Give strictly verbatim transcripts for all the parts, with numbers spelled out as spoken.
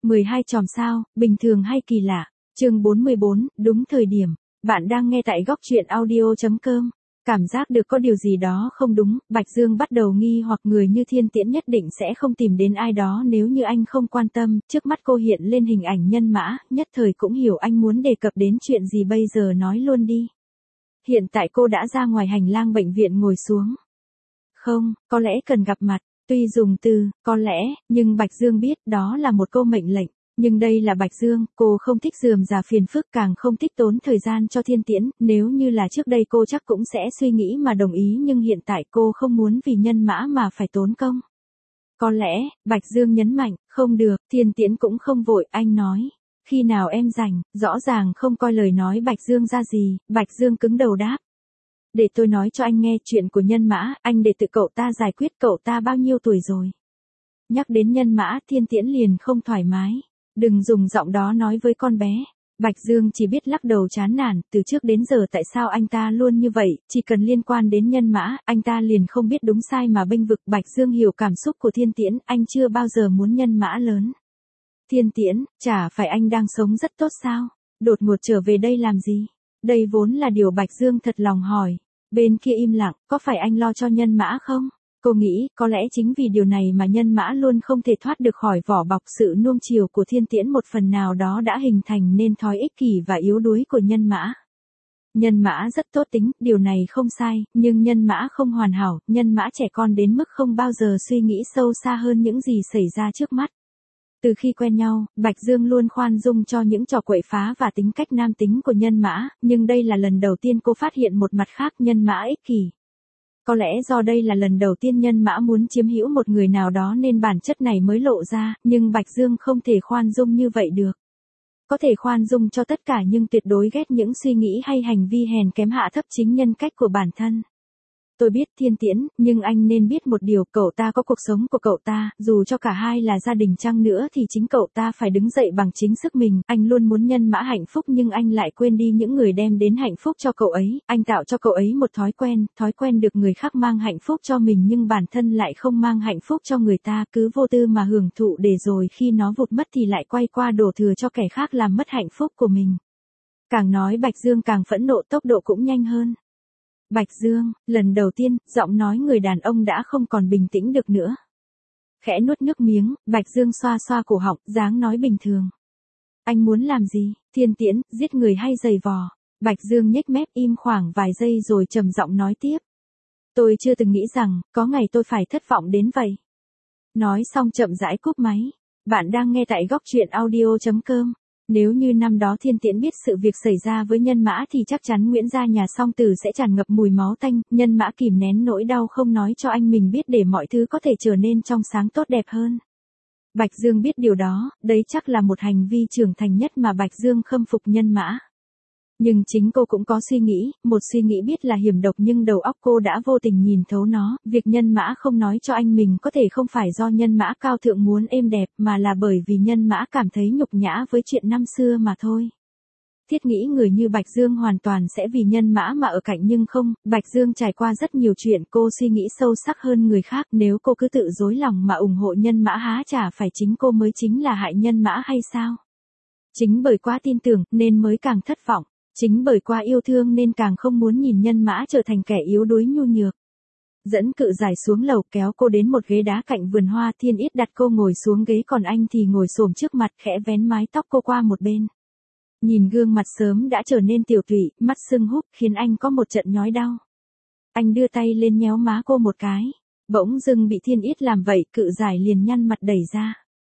mười hai chòm sao, bình thường hay kỳ lạ. Chương bốn mươi bốn, đúng thời điểm. Bạn đang nghe tại góc truyện audio chấm com. Cảm giác được có điều gì đó không đúng, Bạch Dương bắt đầu nghi hoặc người như Thiên Tiễn nhất định sẽ không tìm đến ai đó nếu như anh không quan tâm. Trước mắt cô hiện lên hình ảnh Nhân Mã, nhất thời cũng hiểu anh muốn đề cập đến chuyện gì, bây giờ nói luôn đi. Hiện tại cô đã ra ngoài hành lang bệnh viện ngồi xuống. Không, có lẽ cần gặp mặt. Tuy dùng từ, có lẽ, nhưng Bạch Dương biết đó là một câu mệnh lệnh. Nhưng đây là Bạch Dương, cô không thích rườm rà phiền phức, càng không thích tốn thời gian cho Thiên Tiễn. Nếu như là trước đây cô chắc cũng sẽ suy nghĩ mà đồng ý, nhưng hiện tại cô không muốn vì Nhân Mã mà phải tốn công. Có lẽ, Bạch Dương nhấn mạnh, không được, Thiên Tiễn cũng không vội, anh nói. Khi nào em rảnh, rõ ràng không coi lời nói Bạch Dương ra gì, Bạch Dương cứng đầu đáp. Để tôi nói cho anh nghe chuyện của Nhân Mã, anh để tự cậu ta giải quyết. Cậu ta bao nhiêu tuổi rồi? Nhắc đến Nhân Mã, Thiên Tiễn liền không thoải mái. Đừng dùng giọng đó nói với con bé. Bạch Dương chỉ biết lắc đầu chán nản, từ trước đến giờ tại sao anh ta luôn như vậy, chỉ cần liên quan đến Nhân Mã, anh ta liền không biết đúng sai mà bênh vực. Bạch Dương hiểu cảm xúc của Thiên Tiễn, anh chưa bao giờ muốn Nhân Mã lớn. Thiên Tiễn, chả phải anh đang sống rất tốt sao? Đột ngột trở về đây làm gì? Đây vốn là điều Bạch Dương thật lòng hỏi. Bên kia im lặng, có phải anh lo cho Nhân Mã không? Cô nghĩ, có lẽ chính vì điều này mà Nhân Mã luôn không thể thoát được khỏi vỏ bọc. Sự nuông chiều của Thiên Tiễn một phần nào đó đã hình thành nên thói ích kỷ và yếu đuối của Nhân Mã. Nhân Mã rất tốt tính, điều này không sai, nhưng Nhân Mã không hoàn hảo, Nhân Mã trẻ con đến mức không bao giờ suy nghĩ sâu xa hơn những gì xảy ra trước mắt. Từ khi quen nhau, Bạch Dương luôn khoan dung cho những trò quậy phá và tính cách nam tính của Nhân Mã, nhưng đây là lần đầu tiên cô phát hiện một mặt khác Nhân Mã ích kỷ. Có lẽ do đây là lần đầu tiên Nhân Mã muốn chiếm hữu một người nào đó nên bản chất này mới lộ ra, nhưng Bạch Dương không thể khoan dung như vậy được. Có thể khoan dung cho tất cả nhưng tuyệt đối ghét những suy nghĩ hay hành vi hèn kém hạ thấp chính nhân cách của bản thân. Tôi biết Thiên Tiễn, nhưng anh nên biết một điều, cậu ta có cuộc sống của cậu ta, dù cho cả hai là gia đình chăng nữa thì chính cậu ta phải đứng dậy bằng chính sức mình. Anh luôn muốn Nhân Mã hạnh phúc nhưng anh lại quên đi những người đem đến hạnh phúc cho cậu ấy. Anh tạo cho cậu ấy một thói quen, thói quen được người khác mang hạnh phúc cho mình nhưng bản thân lại không mang hạnh phúc cho người ta, cứ vô tư mà hưởng thụ để rồi khi nó vụt mất thì lại quay qua đổ thừa cho kẻ khác làm mất hạnh phúc của mình. Càng nói Bạch Dương càng phẫn nộ, tốc độ cũng nhanh hơn. Bạch Dương, lần đầu tiên, giọng nói người đàn ông đã không còn bình tĩnh được nữa. Khẽ nuốt nước miếng, Bạch Dương xoa xoa cổ họng, dáng nói bình thường. Anh muốn làm gì? Thiên Tiễn, giết người hay giày vò? Bạch Dương nhếch mép im khoảng vài giây rồi trầm giọng nói tiếp. Tôi chưa từng nghĩ rằng, có ngày tôi phải thất vọng đến vậy. Nói xong chậm rãi cúp máy. Bạn đang nghe tại góc truyện audio chấm com. Nếu như năm đó Thiên Tiễn biết sự việc xảy ra với Nhân Mã thì chắc chắn Nguyễn gia nhà Song Tử sẽ tràn ngập mùi máu tanh. Nhân Mã kìm nén nỗi đau không nói cho anh mình biết để mọi thứ có thể trở nên trong sáng tốt đẹp hơn. Bạch Dương biết điều đó, đấy chắc là một hành vi trưởng thành nhất mà Bạch Dương khâm phục Nhân Mã. Nhưng chính cô cũng có suy nghĩ, một suy nghĩ biết là hiểm độc nhưng đầu óc cô đã vô tình nhìn thấu nó. Việc Nhân Mã không nói cho anh mình có thể không phải do Nhân Mã cao thượng muốn êm đẹp mà là bởi vì Nhân Mã cảm thấy nhục nhã với chuyện năm xưa mà thôi. Thiết nghĩ người như Bạch Dương hoàn toàn sẽ vì Nhân Mã mà ở cạnh nhưng không, Bạch Dương trải qua rất nhiều chuyện, cô suy nghĩ sâu sắc hơn người khác. Nếu cô cứ tự dối lòng mà ủng hộ Nhân Mã há chả phải chính cô mới chính là hại Nhân Mã hay sao? Chính bởi quá tin tưởng nên mới càng thất vọng. Chính bởi quá yêu thương nên càng không muốn nhìn Nhân Mã trở thành kẻ yếu đuối nhu nhược. Dẫn Cự Giải xuống lầu kéo cô đến một ghế đá cạnh vườn hoa, Thiên Yết đặt cô ngồi xuống ghế còn anh thì ngồi xổm trước mặt khẽ vén mái tóc cô qua một bên. Nhìn gương mặt sớm đã trở nên tiểu tụy, mắt sưng húp khiến anh có một trận nhói đau. Anh đưa tay lên nhéo má cô một cái. Bỗng dưng bị Thiên Yết làm vậy, Cự Giải liền nhăn mặt đẩy ra.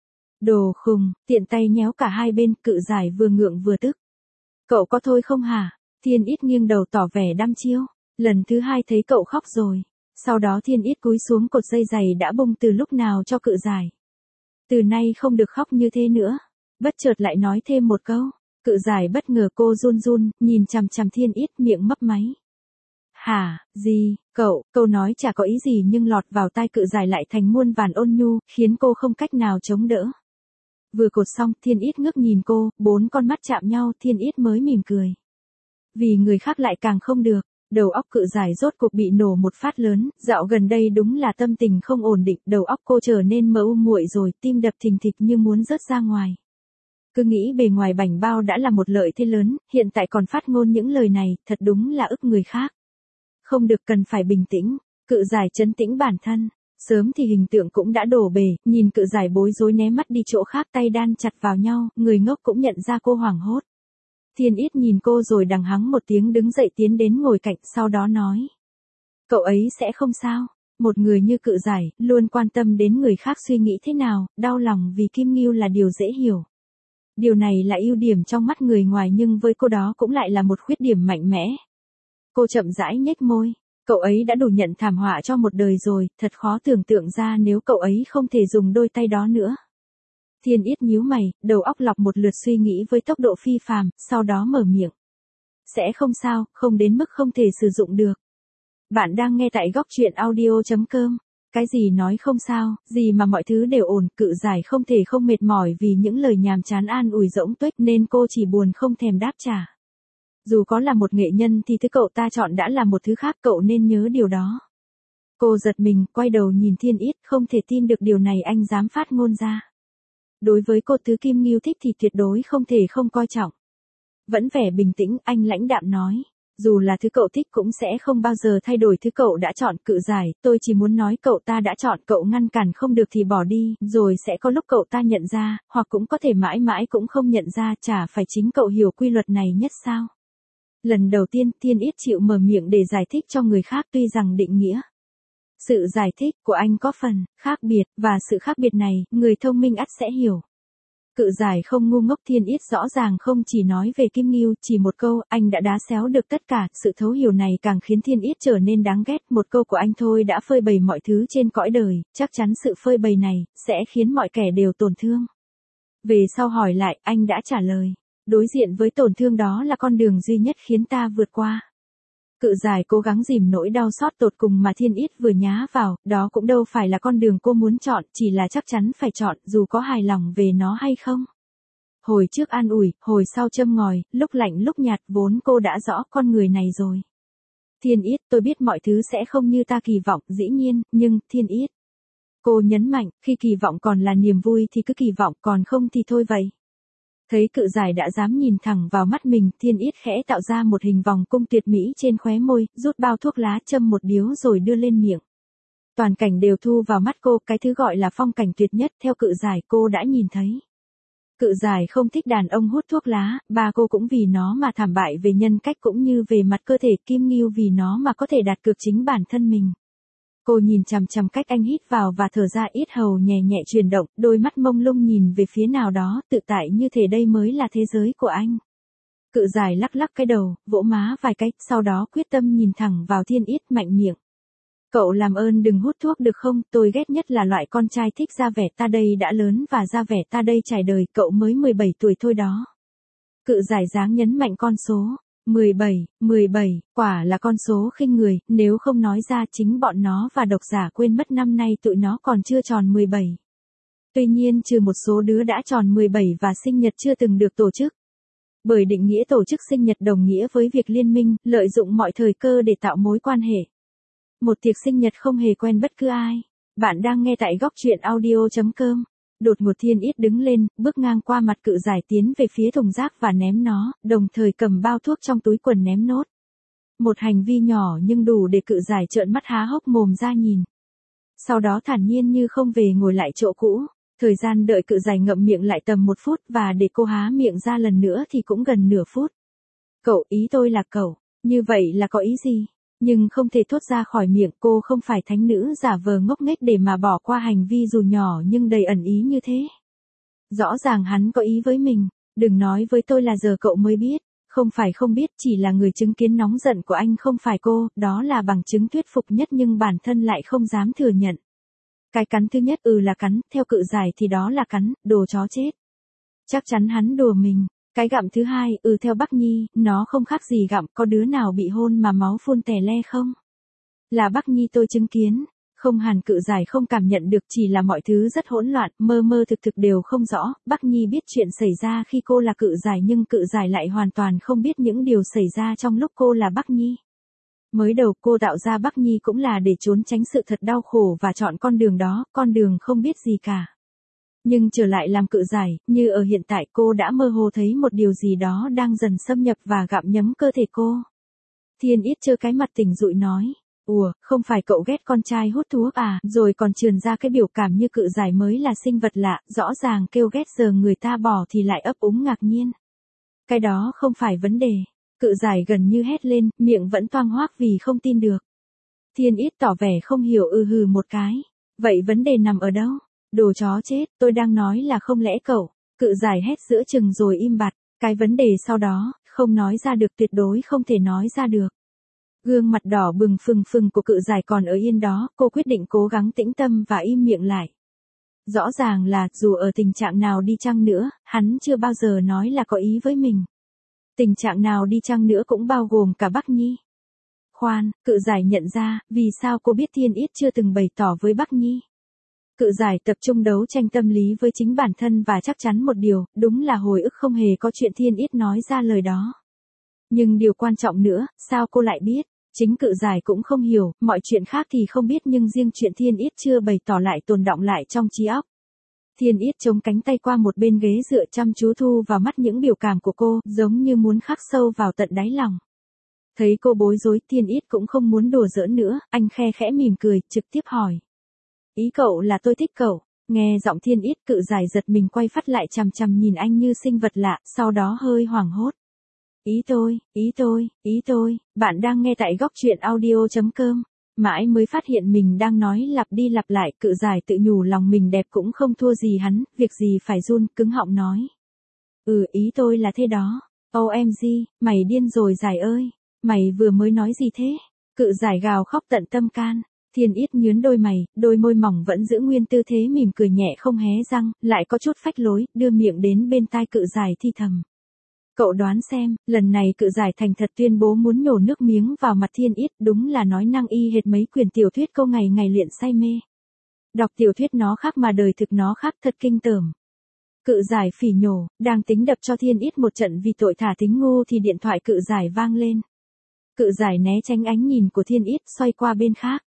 Đồ khùng, tiện tay nhéo cả hai bên, Cự Giải vừa ngượng vừa tức. Cậu có thôi không hả? Thiên Yết nghiêng đầu tỏ vẻ đăm chiêu. Lần thứ hai thấy cậu khóc rồi. Sau đó Thiên Yết cúi xuống cột dây giày đã bung từ lúc nào cho Cự Giải. Từ nay không được khóc như thế nữa. Bất chợt lại nói thêm một câu. Cự Giải bất ngờ, cô run run, nhìn chằm chằm Thiên Yết miệng mấp máy. Hả, gì, cậu, câu nói chả có ý gì nhưng lọt vào tai Cự Giải lại thành muôn vàn ôn nhu, khiến cô không cách nào chống đỡ. Vừa cột xong, Thiên Yết ngước nhìn cô, bốn con mắt chạm nhau, Thiên Yết mới mỉm cười. Vì người khác lại càng không được, đầu óc Cự Giải rốt cuộc bị nổ một phát lớn, dạo gần đây đúng là tâm tình không ổn định, đầu óc cô trở nên mờ u muội rồi, tim đập thình thịch như muốn rớt ra ngoài. Cứ nghĩ bề ngoài bảnh bao đã là một lợi thế lớn, hiện tại còn phát ngôn những lời này, thật đúng là ức người khác. Không được, cần phải bình tĩnh, Cự Giải trấn tĩnh bản thân. Sớm thì hình tượng cũng đã đổ bể, nhìn Cự Giải bối rối né mắt đi chỗ khác, tay đan chặt vào nhau, người ngốc cũng nhận ra cô hoảng hốt. Thiên Yết nhìn cô rồi đằng hắng một tiếng đứng dậy tiến đến ngồi cạnh, sau đó nói. Cậu ấy sẽ không sao. Một người như Cự Giải, luôn quan tâm đến người khác suy nghĩ thế nào, đau lòng vì Kim Ngưu là điều dễ hiểu. Điều này là ưu điểm trong mắt người ngoài nhưng với cô đó cũng lại là một khuyết điểm mạnh mẽ. Cô chậm rãi nhếch môi. Cậu ấy đã đủ nhận thảm họa cho một đời rồi, thật khó tưởng tượng ra nếu cậu ấy không thể dùng đôi tay đó nữa. Thiên Yết nhíu mày, đầu óc lọc một lượt suy nghĩ với tốc độ phi phàm, sau đó mở miệng. Sẽ không sao, không đến mức không thể sử dụng được. Bạn đang nghe tại góc truyện audio chấm com. Cái gì nói không sao, gì mà mọi thứ đều ổn, Cự Giải không thể không mệt mỏi vì những lời nhàm chán an ủi rỗng tuếch nên cô chỉ buồn không thèm đáp trả. Dù có là một nghệ nhân thì thứ cậu ta chọn đã là một thứ khác, cậu nên nhớ điều đó. Cô giật mình, quay đầu nhìn Thiên Yết, không thể tin được điều này anh dám phát ngôn ra. Đối với cô, thứ Kim Ngưu thích thì tuyệt đối không thể không coi trọng. Vẫn vẻ bình tĩnh, anh lãnh đạm nói. Dù là thứ cậu thích cũng sẽ không bao giờ thay đổi thứ cậu đã chọn. Cự Giải, tôi chỉ muốn nói cậu ta đã chọn, cậu ngăn cản không được thì bỏ đi, rồi sẽ có lúc cậu ta nhận ra, hoặc cũng có thể mãi mãi cũng không nhận ra, chả phải chính cậu hiểu quy luật này nhất sao. Lần đầu tiên, Thiên Yết chịu mở miệng để giải thích cho người khác, tuy rằng định nghĩa. Sự giải thích của anh có phần khác biệt, và sự khác biệt này, người thông minh ắt sẽ hiểu. Cự Giải không ngu ngốc, Thiên Yết rõ ràng không chỉ nói về Kim Ngưu, chỉ một câu, anh đã đá xéo được tất cả, sự thấu hiểu này càng khiến Thiên Yết trở nên đáng ghét, một câu của anh thôi đã phơi bày mọi thứ trên cõi đời, chắc chắn sự phơi bày này, sẽ khiến mọi kẻ đều tổn thương. Về sau hỏi lại, anh đã trả lời, đối diện với tổn thương đó là con đường duy nhất khiến ta vượt qua. Cự Giải cố gắng dìm nỗi đau xót tột cùng mà Thiên Yết vừa nhá vào, đó cũng đâu phải là con đường cô muốn chọn, chỉ là chắc chắn phải chọn, dù có hài lòng về nó hay không. Hồi trước an ủi, hồi sau châm ngòi, lúc lạnh lúc nhạt, vốn cô đã rõ con người này rồi. Thiên Yết, tôi biết mọi thứ sẽ không như ta kỳ vọng, dĩ nhiên, nhưng, Thiên Yết. Cô nhấn mạnh, khi kỳ vọng còn là niềm vui thì cứ kỳ vọng, còn không thì thôi vậy. Thấy Cự Giải đã dám nhìn thẳng vào mắt mình, Thiên Yết khẽ tạo ra một hình vòng cung tuyệt mỹ trên khóe môi, rút bao thuốc lá châm một điếu rồi đưa lên miệng. Toàn cảnh đều thu vào mắt cô, cái thứ gọi là phong cảnh tuyệt nhất theo Cự Giải cô đã nhìn thấy. Cự Giải không thích đàn ông hút thuốc lá, ba cô cũng vì nó mà thảm bại về nhân cách cũng như về mặt cơ thể, Kim Ngưu vì nó mà có thể đạt cược chính bản thân mình. Cô nhìn chằm chằm cách anh hít vào và thở ra, yết hầu nhẹ nhẹ chuyển động, đôi mắt mông lung nhìn về phía nào đó, tự tại như thể đây mới là thế giới của anh. Cự Giải lắc lắc cái đầu, vỗ má vài cái, sau đó quyết tâm nhìn thẳng vào Thiên Yết, mạnh miệng. Cậu làm ơn đừng hút thuốc được không, tôi ghét nhất là loại con trai thích ra vẻ ta đây đã lớn và ra vẻ ta đây trải đời, cậu mới mười bảy tuổi thôi đó. Cự Giải dáng nhấn mạnh con số. mười bảy, mười bảy, quả là con số khinh người, nếu không nói ra chính bọn nó và độc giả quên mất năm nay tụi nó còn chưa tròn mười bảy. Tuy nhiên trừ một số đứa đã tròn mười bảy và sinh nhật chưa từng được tổ chức. Bởi định nghĩa tổ chức sinh nhật đồng nghĩa với việc liên minh, lợi dụng mọi thời cơ để tạo mối quan hệ. Một tiệc sinh nhật không hề quen bất cứ ai. Bạn đang nghe tại góc truyện audio chấm com. Đột ngột Thiên Yết đứng lên, bước ngang qua mặt Cự Giải tiến về phía thùng rác và ném nó, đồng thời cầm bao thuốc trong túi quần ném nốt. Một hành vi nhỏ nhưng đủ để Cự Giải trợn mắt há hốc mồm ra nhìn. Sau đó thản nhiên như không về ngồi lại chỗ cũ. Thời gian đợi Cự Giải ngậm miệng lại tầm một phút và để cô há miệng ra lần nữa thì cũng gần nửa phút. Cậu, ý tôi là cậu, như vậy là có ý gì? Nhưng không thể thốt ra khỏi miệng, cô không phải thánh nữ giả vờ ngốc nghếch để mà bỏ qua hành vi dù nhỏ nhưng đầy ẩn ý như thế. Rõ ràng hắn có ý với mình, đừng nói với tôi là giờ cậu mới biết, không phải không biết, chỉ là người chứng kiến nóng giận của anh không phải cô, đó là bằng chứng thuyết phục nhất nhưng bản thân lại không dám thừa nhận. Cái cắn thứ nhất ừ là cắn, theo Cự Giải thì đó là cắn, đồ chó chết. Chắc chắn hắn đùa mình. Cái gặm thứ hai, ừ theo Bắc Nhi, nó không khác gì gặm, có đứa nào bị hôn mà máu phun tè le không? Là Bắc Nhi tôi chứng kiến, không hẳn Cự Giải không cảm nhận được, chỉ là mọi thứ rất hỗn loạn, mơ mơ thực thực đều không rõ. Bắc Nhi biết chuyện xảy ra khi cô là Cự Giải nhưng Cự Giải lại hoàn toàn không biết những điều xảy ra trong lúc cô là Bắc Nhi. Mới đầu cô tạo ra Bắc Nhi cũng là để trốn tránh sự thật đau khổ và chọn con đường đó, con đường không biết gì cả. Nhưng trở lại làm cự giải, như ở hiện tại cô đã mơ hồ thấy một điều gì đó đang dần xâm nhập và gặm nhấm cơ thể cô. Thiên Yết trơ cái mặt tỉnh dụi nói. Ủa, không phải cậu ghét con trai hút thuốc à, rồi còn trườn ra cái biểu cảm như cự giải mới là sinh vật lạ, rõ ràng kêu ghét giờ người ta bỏ thì lại ấp úng ngạc nhiên. Cái đó không phải vấn đề. Cự giải gần như hét lên, miệng vẫn toang hoác vì không tin được. Thiên Yết tỏ vẻ không hiểu ừ hừ một cái. Vậy vấn đề nằm ở đâu? Đồ chó chết, tôi đang nói là không lẽ cậu. Cự giải hét giữa chừng rồi im bặt. Cái vấn đề sau đó, không nói ra được, tuyệt đối không thể nói ra được. Gương mặt đỏ bừng phừng phừng của cự giải còn ở yên đó, cô quyết định cố gắng tĩnh tâm và im miệng lại. Rõ ràng là, dù ở tình trạng nào đi chăng nữa, hắn chưa bao giờ nói là có ý với mình. Tình trạng nào đi chăng nữa cũng bao gồm cả Bắc Nhi. Khoan, cự giải nhận ra, vì sao cô biết Thiên Yết chưa từng bày tỏ với Bắc Nhi. Cự giải tập trung đấu tranh tâm lý với chính bản thân và chắc chắn một điều, đúng là hồi ức không hề có chuyện Thiên Yết nói ra lời đó. Nhưng điều quan trọng nữa, sao cô lại biết? Chính cự giải cũng không hiểu, mọi chuyện khác thì không biết nhưng riêng chuyện Thiên Yết chưa bày tỏ lại tồn đọng lại trong trí óc. Thiên Yết chống cánh tay qua một bên ghế dựa chăm chú thu vào mắt những biểu cảm của cô, giống như muốn khắc sâu vào tận đáy lòng. Thấy cô bối rối, Thiên Yết cũng không muốn đùa giỡn nữa, anh khe khẽ mỉm cười, trực tiếp hỏi. Ý cậu là tôi thích cậu. Nghe giọng Thiên Yết, cự giải giật mình quay phát lại chằm chằm nhìn anh như sinh vật lạ, sau đó hơi hoảng hốt. Ý tôi, ý tôi, ý tôi, bạn đang nghe tại góc truyện audio.com. Mãi mới phát hiện mình đang nói lặp đi lặp lại, cự giải tự nhủ lòng mình đẹp cũng không thua gì hắn, việc gì phải run, cứng họng nói. Ừ, ý tôi là thế đó. ô em giê, mày điên rồi giải ơi. Mày vừa mới nói gì thế? Cự giải gào khóc tận tâm can. Thiên Yết nhướn đôi mày, đôi môi mỏng vẫn giữ nguyên tư thế mỉm cười nhẹ không hé răng, lại có chút phách lối, đưa miệng đến bên tai cự giải thi thầm. Cậu đoán xem, lần này cự giải thành thật tuyên bố muốn nhổ nước miếng vào mặt Thiên Yết, đúng là nói năng y hệt mấy quyển tiểu thuyết câu ngày ngày luyện say mê. Đọc tiểu thuyết nó khác mà đời thực nó khác, thật kinh tởm. Cự giải phỉ nhổ, đang tính đập cho Thiên Yết một trận vì tội thả thính ngu thì điện thoại cự giải vang lên. Cự giải né tránh ánh nhìn của Thiên Yết, xoay qua bên khác.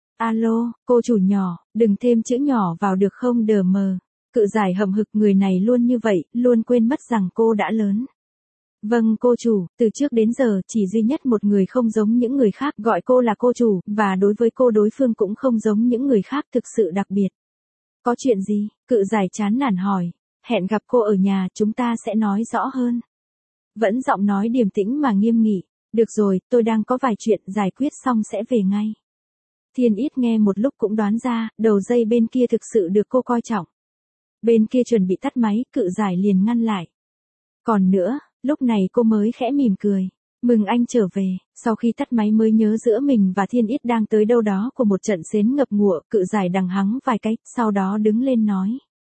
Alo, cô chủ nhỏ, đừng thêm chữ nhỏ vào được không đờ mờ. Cự giải hậm hực, người này luôn như vậy, luôn quên mất rằng cô đã lớn. Vâng cô chủ, từ trước đến giờ chỉ duy nhất một người không giống những người khác gọi cô là cô chủ, và đối với cô đối phương cũng không giống những người khác, thực sự đặc biệt. Có chuyện gì? Cự giải chán nản hỏi. Hẹn gặp cô ở nhà, chúng ta sẽ nói rõ hơn. Vẫn giọng nói điềm tĩnh mà nghiêm nghị. Được rồi, tôi đang có vài chuyện, giải quyết xong sẽ về ngay. Thiên Yết nghe một lúc cũng đoán ra, đầu dây bên kia thực sự được cô coi trọng. Bên kia chuẩn bị tắt máy, cự giải liền ngăn lại. Còn nữa, lúc này cô mới khẽ mỉm cười. Mừng anh trở về, sau khi tắt máy mới nhớ giữa mình và Thiên Yết đang tới đâu đó của một trận xến ngập ngụa, cự giải đằng hắng vài cái, sau đó đứng lên nói.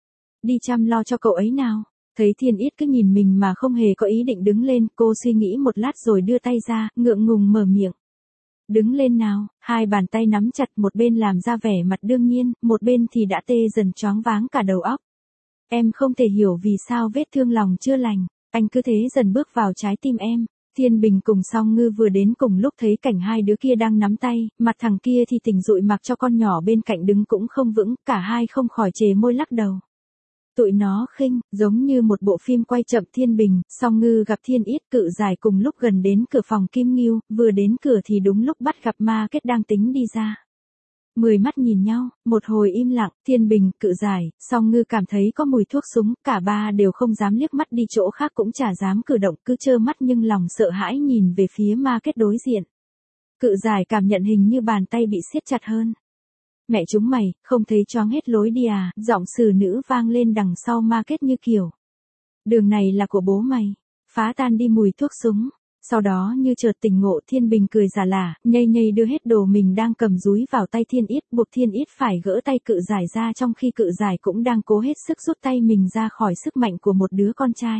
Đi chăm lo cho cậu ấy nào. Thấy Thiên Yết cứ nhìn mình mà không hề có ý định đứng lên, cô suy nghĩ một lát rồi đưa tay ra, ngượng ngùng mở miệng. Đứng lên nào, hai bàn tay nắm chặt, một bên làm ra vẻ mặt đương nhiên, một bên thì đã tê dần choáng váng cả đầu óc. Em không thể hiểu vì sao vết thương lòng chưa lành, anh cứ thế dần bước vào trái tim em. Thiên Bình cùng Song Ngư vừa đến cùng lúc thấy cảnh hai đứa kia đang nắm tay, mặt thằng kia thì tỉnh dụi mặc cho con nhỏ bên cạnh đứng cũng không vững, cả hai không khỏi chề môi lắc đầu. Tụi nó khinh, giống như một bộ phim quay chậm. Thiên Bình, Song Ngư gặp Thiên Yết, cự giải cùng lúc gần đến cửa phòng Kim Ngưu, vừa đến cửa thì đúng lúc bắt gặp Ma Kết đang tính đi ra. Mười mắt nhìn nhau, một hồi im lặng, Thiên Bình, cự giải, Song Ngư cảm thấy có mùi thuốc súng, cả ba đều không dám liếc mắt đi chỗ khác cũng chả dám cử động, cứ trơ mắt nhưng lòng sợ hãi nhìn về phía Ma Kết đối diện. Cự giải cảm nhận hình như bàn tay bị siết chặt hơn. Mẹ chúng mày, không thấy choáng hết lối đi à, giọng xử nữ vang lên đằng sau Ma Kết như kiểu. Đường này là của bố mày, phá tan đi mùi thuốc súng. Sau đó như chợt tỉnh ngộ, Thiên Bình cười giả lả, nhây nhây đưa hết đồ mình đang cầm dúi vào tay Thiên Yết, buộc Thiên Yết phải gỡ tay cự giải ra trong khi cự giải cũng đang cố hết sức rút tay mình ra khỏi sức mạnh của một đứa con trai.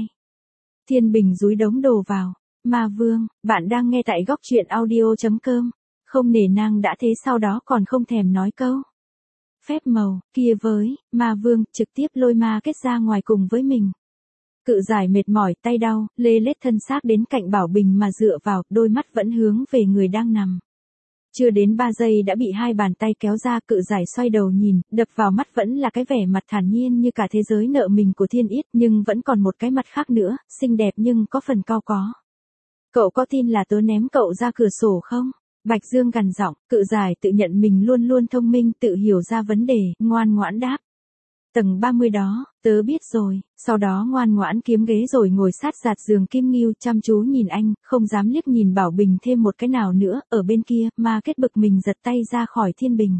Thiên Bình dúi đống đồ vào. Ma Vương, bạn đang nghe tại góc truyện audio.com. Không nể nang đã thế sau đó còn không thèm nói câu. Phép màu, kia với, Ma Vương, trực tiếp lôi Ma Kết ra ngoài cùng với mình. Cự giải mệt mỏi, tay đau, lê lết thân xác đến cạnh Bảo Bình mà dựa vào, đôi mắt vẫn hướng về người đang nằm. Chưa đến ba giây đã bị hai bàn tay kéo ra, cự giải xoay đầu nhìn, đập vào mắt vẫn là cái vẻ mặt thản nhiên như cả thế giới nợ mình của Thiên Yết, nhưng vẫn còn một cái mặt khác nữa, xinh đẹp nhưng có phần cao có. Cậu có tin là tớ ném cậu ra cửa sổ không? Bạch Dương gằn giọng, cự giải tự nhận mình luôn luôn thông minh, tự hiểu ra vấn đề, ngoan ngoãn đáp. Tầng ba mươi đó, tớ biết rồi, sau đó ngoan ngoãn kiếm ghế rồi ngồi sát giạt giường Kim Ngưu chăm chú nhìn anh, không dám liếc nhìn Bảo Bình thêm một cái nào nữa, ở bên kia, Ma Kết bực mình giật tay ra khỏi Thiên Bình.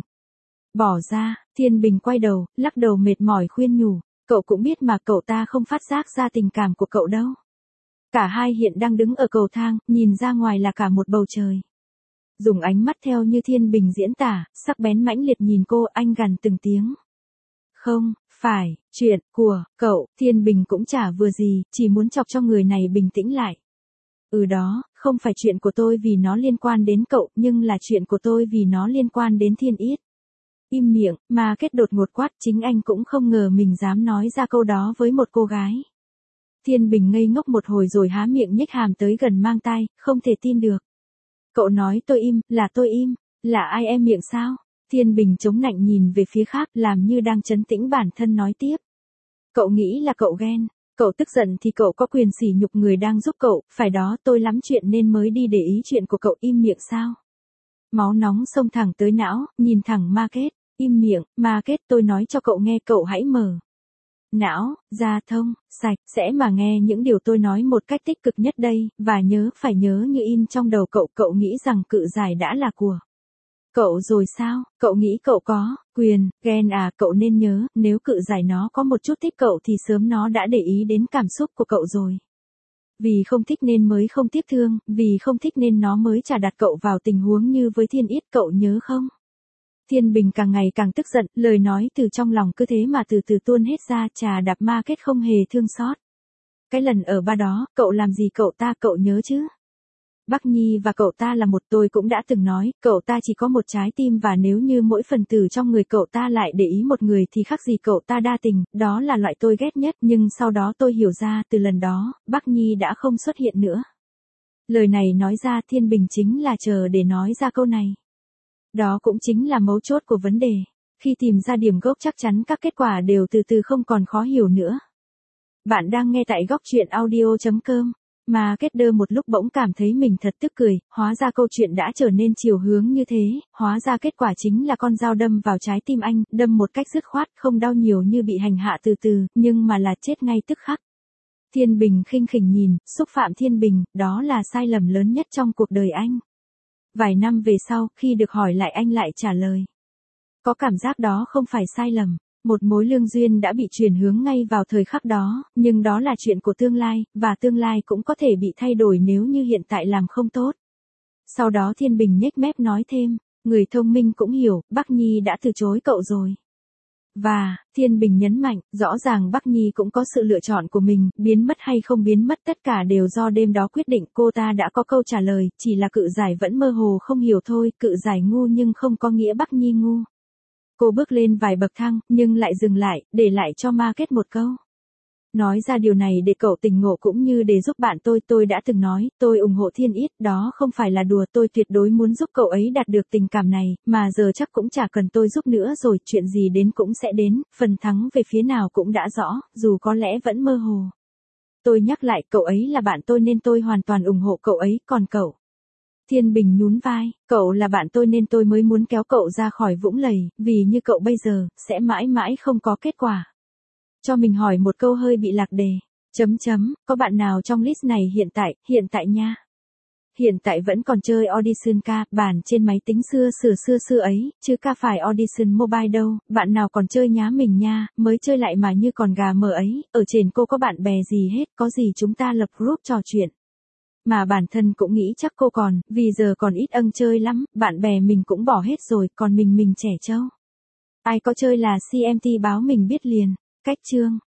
Bỏ ra, Thiên Bình quay đầu, lắc đầu mệt mỏi khuyên nhủ, cậu cũng biết mà cậu ta không phát giác ra tình cảm của cậu đâu. Cả hai hiện đang đứng ở cầu thang, nhìn ra ngoài là cả một bầu trời. Dùng ánh mắt theo như Thiên Bình diễn tả, sắc bén mãnh liệt nhìn cô, anh gằn từng tiếng. Không, phải, chuyện của cậu, Thiên Bình cũng chả vừa gì, chỉ muốn chọc cho người này bình tĩnh lại. Ừ đó, không phải chuyện của tôi vì nó liên quan đến cậu, nhưng là chuyện của tôi vì nó liên quan đến Thiên Yết. Im miệng, Ma Kết đột ngột quát, chính anh cũng không ngờ mình dám nói ra câu đó với một cô gái. Thiên Bình ngây ngốc một hồi rồi há miệng nhếch hàm tới gần mang tai, không thể tin được. Cậu nói tôi im, là tôi im, là ai em miệng sao? Thiên Bình chống nạnh nhìn về phía khác, làm như đang trấn tĩnh bản thân nói tiếp. Cậu nghĩ là cậu ghen, cậu tức giận thì cậu có quyền sỉ nhục người đang giúp cậu, phải đó tôi lắm chuyện nên mới đi để ý chuyện của cậu, im miệng sao? Máu nóng xông thẳng tới não, nhìn thẳng Ma Kết, im miệng, Ma Kết tôi nói cho cậu nghe, cậu hãy mở não, ra thông, sạch, sẽ mà nghe những điều tôi nói một cách tích cực nhất đây, và nhớ, phải nhớ như in trong đầu cậu, cậu nghĩ rằng cự giải đã là của cậu rồi sao, cậu nghĩ cậu có quyền ghen à, cậu nên nhớ, nếu cự giải nó có một chút thích cậu thì sớm nó đã để ý đến cảm xúc của cậu rồi. Vì không thích nên mới không tiếc thương, vì không thích nên nó mới chả đặt cậu vào tình huống như với Thiên Yết, cậu nhớ không? Thiên Bình càng ngày càng tức giận, lời nói từ trong lòng cứ thế mà từ từ tuôn hết ra, chà đạp Ma Kết không hề thương xót. Cái lần ở ba đó, cậu làm gì cậu ta, cậu nhớ chứ? Bắc Nhi và cậu ta là một, tôi cũng đã từng nói, cậu ta chỉ có một trái tim và nếu như mỗi phần tử trong người cậu ta lại để ý một người thì khác gì cậu ta đa tình, đó là loại tôi ghét nhất, nhưng sau đó tôi hiểu ra, từ lần đó, Bắc Nhi đã không xuất hiện nữa. Lời này nói ra, Thiên Bình chính là chờ để nói ra câu này. Đó cũng chính là mấu chốt của vấn đề. Khi tìm ra điểm gốc chắc chắn các kết quả đều từ từ không còn khó hiểu nữa. Bạn đang nghe tại góc truyện audio chấm com. Ma Kết đơ một lúc bỗng cảm thấy mình thật tức cười, hóa ra câu chuyện đã trở nên chiều hướng như thế, hóa ra kết quả chính là con dao đâm vào trái tim anh, đâm một cách dứt khoát, không đau nhiều như bị hành hạ từ từ, nhưng mà là chết ngay tức khắc. Thiên Bình khinh khỉnh nhìn, xúc phạm Thiên Bình, đó là sai lầm lớn nhất trong cuộc đời anh. Vài năm về sau, khi được hỏi lại anh lại trả lời. Có cảm giác đó không phải sai lầm. Một mối lương duyên đã bị chuyển hướng ngay vào thời khắc đó, nhưng đó là chuyện của tương lai, và tương lai cũng có thể bị thay đổi nếu như hiện tại làm không tốt. Sau đó Thiên Bình nhếch mép nói thêm, người thông minh cũng hiểu, Bắc Nhi đã từ chối cậu rồi. Và, Thiên Bình nhấn mạnh, rõ ràng Bắc Nhi cũng có sự lựa chọn của mình, biến mất hay không biến mất tất cả đều do đêm đó quyết định, cô ta đã có câu trả lời, chỉ là cự giải vẫn mơ hồ không hiểu thôi, cự giải ngu nhưng không có nghĩa Bắc Nhi ngu. Cô bước lên vài bậc thang, nhưng lại dừng lại, để lại cho Ma Kết một câu. Nói ra điều này để cậu tỉnh ngộ cũng như để giúp bạn tôi, tôi đã từng nói, tôi ủng hộ Thiên Yết, đó không phải là đùa, tôi tuyệt đối muốn giúp cậu ấy đạt được tình cảm này, mà giờ chắc cũng chả cần tôi giúp nữa rồi, chuyện gì đến cũng sẽ đến, phần thắng về phía nào cũng đã rõ, dù có lẽ vẫn mơ hồ. Tôi nhắc lại, cậu ấy là bạn tôi nên tôi hoàn toàn ủng hộ cậu ấy, còn cậu? Thiên Bình nhún vai, cậu là bạn tôi nên tôi mới muốn kéo cậu ra khỏi vũng lầy, vì như cậu bây giờ, sẽ mãi mãi không có kết quả. Cho mình hỏi một câu hơi bị lạc đề. Chấm chấm, có bạn nào trong list này hiện tại, hiện tại nha. Hiện tại vẫn còn chơi Audition ca, bản trên máy tính xưa xưa xưa xưa ấy, chứ ca phải Audition Mobile đâu, bạn nào còn chơi nhá mình nha, mới chơi lại mà như còn gà mờ ấy, ở trên cô có bạn bè gì hết, có gì chúng ta lập group trò chuyện. Mà bản thân cũng nghĩ chắc cô còn, vì giờ còn ít âng chơi lắm, bạn bè mình cũng bỏ hết rồi, còn mình mình trẻ trâu. Ai có chơi là xê em tê báo mình biết liền. Cách chương